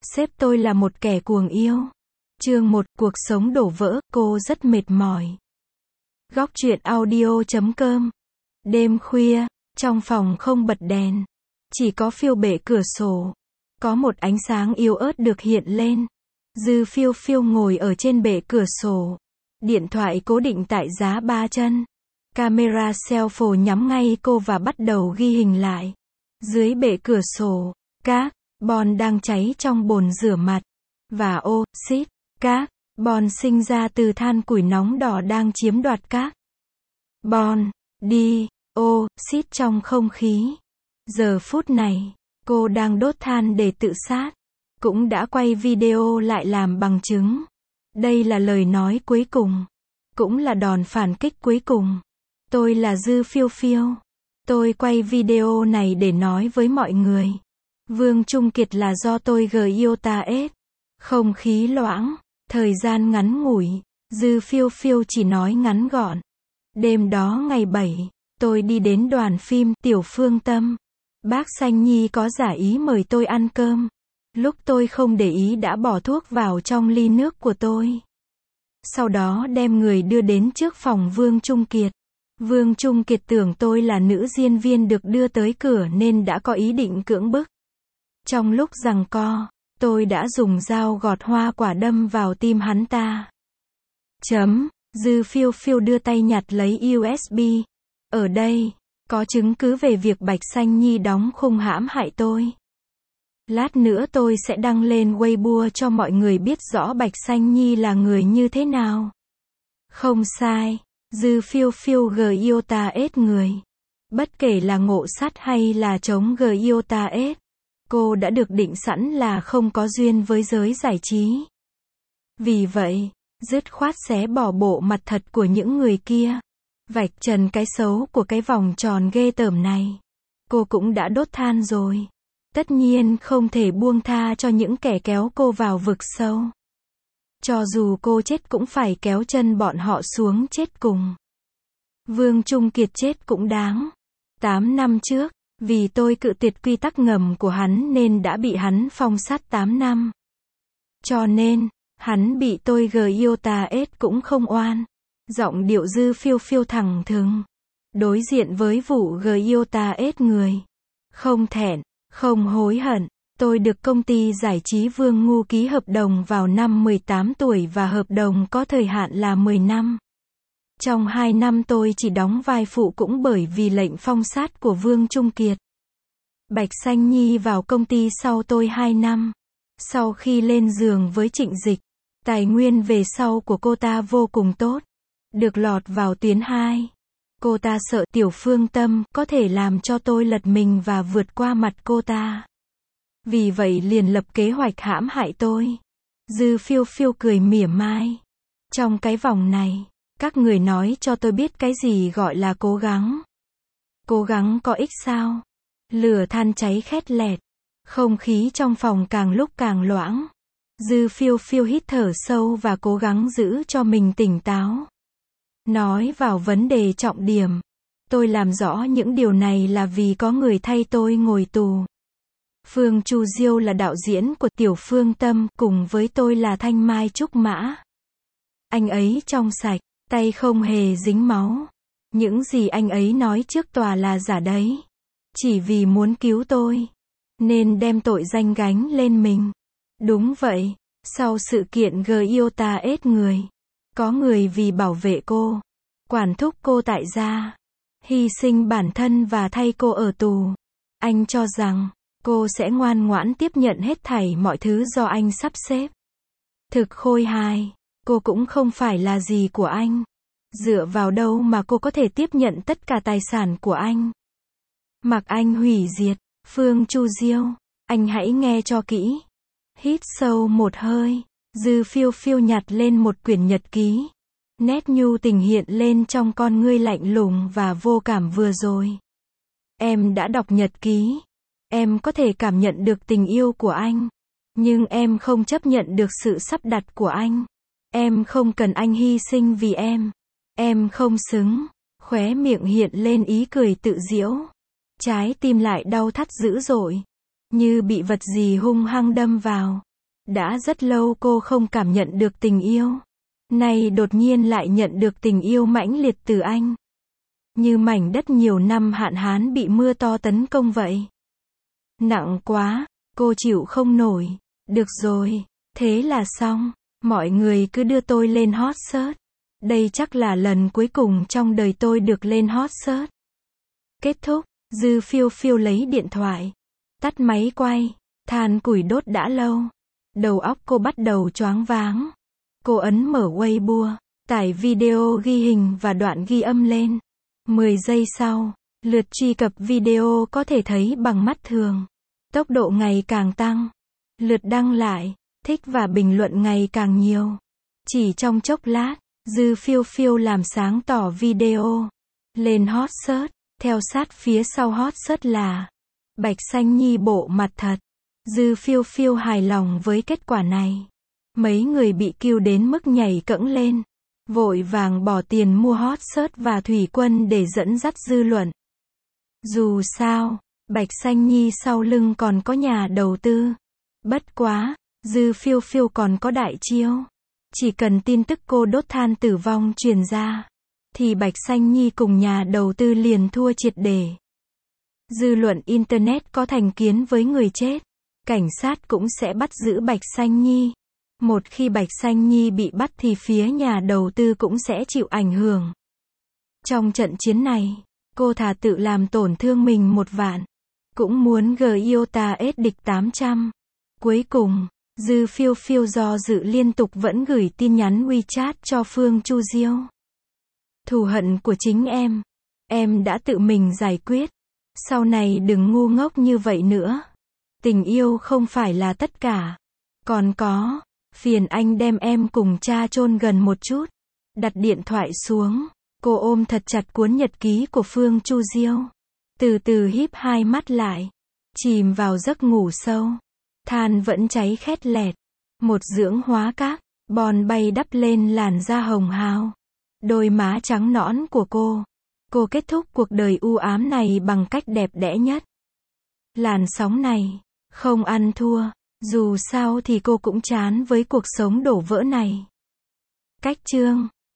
Sếp tôi là một kẻ cuồng yêu. Chương 1, cuộc sống đổ vỡ, cô rất mệt mỏi. Góc truyện audio.com. Đêm khuya, trong phòng không bật đèn, chỉ có phiêu bệ cửa sổ. Có một ánh sáng yếu ớt được hiện lên. Dư phiêu phiêu ngồi ở trên bệ cửa sổ. Điện thoại cố định tại giá 3 chân. Camera selfie nhắm ngay cô và bắt đầu ghi hình lại. Dưới bệ cửa sổ, carbon đang cháy trong bồn rửa mặt. Và oxit carbon sinh ra từ than củi nóng đỏ đang chiếm đoạt carbon dioxide trong không khí. Giờ phút này, cô đang đốt than để tự sát. Cũng đã quay video lại làm bằng chứng. Đây là lời nói cuối cùng. Cũng là đòn phản kích cuối cùng. Tôi là Dư Phiêu Phiêu. Tôi quay video này để nói với mọi người. Vương Trung Kiệt là do tôi GIOTAS. Không khí loãng, thời gian ngắn ngủi, Dư Phiêu Phiêu chỉ nói ngắn gọn. Đêm đó ngày 7, tôi đi đến đoàn phim Tiểu Phương Tâm. Bác Sanh Nhi có giả ý mời tôi ăn cơm. Lúc tôi không để ý đã bỏ thuốc vào trong ly nước của tôi. Sau đó đem người đưa đến trước phòng Vương Trung Kiệt. Vương Trung Kiệt tưởng tôi là nữ diễn viên được đưa tới cửa nên đã có ý định cưỡng bức. Trong lúc giằng co, tôi đã dùng dao gọt hoa quả đâm vào tim hắn ta. Dư Phiêu Phiêu đưa tay nhặt lấy USB. Ở đây, có chứng cứ về việc Bạch Sanh Nhi đóng khung hãm hại tôi. Lát nữa tôi sẽ đăng lên Weibo cho mọi người biết rõ Bạch Sanh Nhi là người như thế nào. Không sai, Dư Phiêu Phiêu GIOTAS người. Bất kể là ngộ sát hay là chống GIOTAS, cô đã được định sẵn là không có duyên với giới giải trí. Vì vậy, dứt khoát xé bỏ bộ mặt thật của những người kia. Vạch trần cái xấu của cái vòng tròn ghê tởm này. Cô cũng đã đốt than rồi. Tất nhiên không thể buông tha cho những kẻ kéo cô vào vực sâu. Cho dù cô chết cũng phải kéo chân bọn họ xuống chết cùng. Vương Trung Kiệt chết cũng đáng. 8 năm trước, vì tôi cự tuyệt quy tắc ngầm của hắn nên đã bị hắn phong sát 8 năm. Cho nên, hắn bị tôi GIOTAS cũng không oan. Giọng điệu Dư Phiêu Phiêu thẳng thừng. Đối diện với vụ GIOTAS người. Không thẹn, không hối hận. Tôi được công ty giải trí Vương Ngu ký hợp đồng vào năm 18 tuổi và hợp đồng có thời hạn là 10 năm. Trong 2 năm tôi chỉ đóng vai phụ cũng bởi vì lệnh phong sát của Vương Trung Kiệt. Bạch Sanh Nhi vào công ty sau tôi 2 năm. Sau khi lên giường với Trịnh Dịch, tài nguyên về sau của cô ta vô cùng tốt. Được lọt vào tuyến 2. Cô ta sợ Tiểu Phương Tâm có thể làm cho tôi lật mình và vượt qua mặt cô ta. Vì vậy liền lập kế hoạch hãm hại tôi. Dư Phiêu Phiêu cười mỉa mai. Trong cái vòng này, các người nói cho tôi biết cái gì gọi là cố gắng. Cố gắng có ích sao? Lửa than cháy khét lẹt. Không khí trong phòng càng lúc càng loãng. Dư Phiêu Phiêu hít thở sâu và cố gắng giữ cho mình tỉnh táo. Nói vào vấn đề trọng điểm. Tôi làm rõ những điều này là vì có người thay tôi ngồi tù. Phương Chu Diêu là đạo diễn của Tiểu Phương Tâm, cùng với tôi là Thanh Mai Trúc Mã. Anh ấy trong sạch, tay không hề dính máu. Những gì anh ấy nói trước tòa là giả đấy. Chỉ vì muốn cứu tôi, nên đem tội danh gánh lên mình. Đúng vậy, sau sự kiện GIOTAS người, có người vì bảo vệ cô, quản thúc cô tại gia, hy sinh bản thân và thay cô ở tù. Anh cho rằng, cô sẽ ngoan ngoãn tiếp nhận hết thảy mọi thứ do anh sắp xếp. Thực khôi hài, cô cũng không phải là gì của anh. Dựa vào đâu mà cô có thể tiếp nhận tất cả tài sản của anh? Mặc anh hủy diệt, Phương Chu Diêu, anh hãy nghe cho kỹ. Hít sâu một hơi, Dư Phiêu Phiêu nhặt lên một quyển nhật ký. Nét nhu tình hiện lên trong con ngươi lạnh lùng và vô cảm vừa rồi. Em đã đọc nhật ký. Em có thể cảm nhận được tình yêu của anh. Nhưng em không chấp nhận được sự sắp đặt của anh. Em không cần anh hy sinh vì em. Em không xứng. Khóe miệng hiện lên ý cười tự giễu. Trái tim lại đau thắt dữ dội. Như bị vật gì hung hăng đâm vào. Đã rất lâu cô không cảm nhận được tình yêu. Nay đột nhiên lại nhận được tình yêu mãnh liệt từ anh. Như mảnh đất nhiều năm hạn hán bị mưa to tấn công vậy. Nặng quá, cô chịu không nổi. Được rồi, thế là xong. Mọi người cứ đưa tôi lên hot search. Đây chắc là lần cuối cùng trong đời tôi được lên hot search. Kết thúc, Dư Phiêu Phiêu lấy điện thoại. Tắt máy quay, than củi đốt đã lâu. Đầu óc cô bắt đầu choáng váng. Cô ấn mở Weibo, tải video ghi hình và đoạn ghi âm lên. 10 giây sau, lượt truy cập video có thể thấy bằng mắt thường. Tốc độ ngày càng tăng. Lượt đăng lại, thích và bình luận ngày càng nhiều. Chỉ trong chốc lát, Dư Phiêu Phiêu làm sáng tỏ video. Lên hot search, theo sát phía sau hot search là Bạch Xanh Nhi bộ mặt thật. Dư Phiêu Phiêu hài lòng với kết quả này. Mấy người bị kêu đến mức nhảy cẫng lên. Vội vàng bỏ tiền mua hot search và thủy quân để dẫn dắt dư luận. Dù sao, Bạch Xanh Nhi sau lưng còn có nhà đầu tư. Bất quá, Dư Phiêu Phiêu còn có đại chiêu. Chỉ cần tin tức cô đốt than tử vong truyền ra, thì Bạch Xanh Nhi cùng nhà đầu tư liền thua triệt để. Dư luận Internet có thành kiến với người chết. Cảnh sát cũng sẽ bắt giữ Bạch Xanh Nhi. Một khi Bạch Xanh Nhi bị bắt thì phía nhà đầu tư cũng sẽ chịu ảnh hưởng. Trong trận chiến này, cô thà tự làm tổn thương mình 1 vạn. Cũng muốn Giota ết địch 800. Cuối cùng, Dư Phiêu Phiêu do dự liên tục vẫn gửi tin nhắn WeChat cho Phương Chu Diêu. Thù hận của chính em đã tự mình giải quyết. Sau này đừng ngu ngốc như vậy nữa. Tình yêu không phải là tất cả. Còn có, phiền anh đem em cùng cha chôn gần một chút. Đặt điện thoại xuống, cô ôm thật chặt cuốn nhật ký của Phương Chu Diêu. Từ từ híp hai mắt lại, chìm vào giấc ngủ sâu. Than vẫn cháy khét lẹt. Một dưỡng hóa các bon bay đắp lên làn da hồng hào. Đôi má trắng nõn của cô. Cô kết thúc cuộc đời u ám này bằng cách đẹp đẽ nhất. Làn sóng này không ăn thua. Dù sao thì cô cũng chán với cuộc sống đổ vỡ này. Cách chương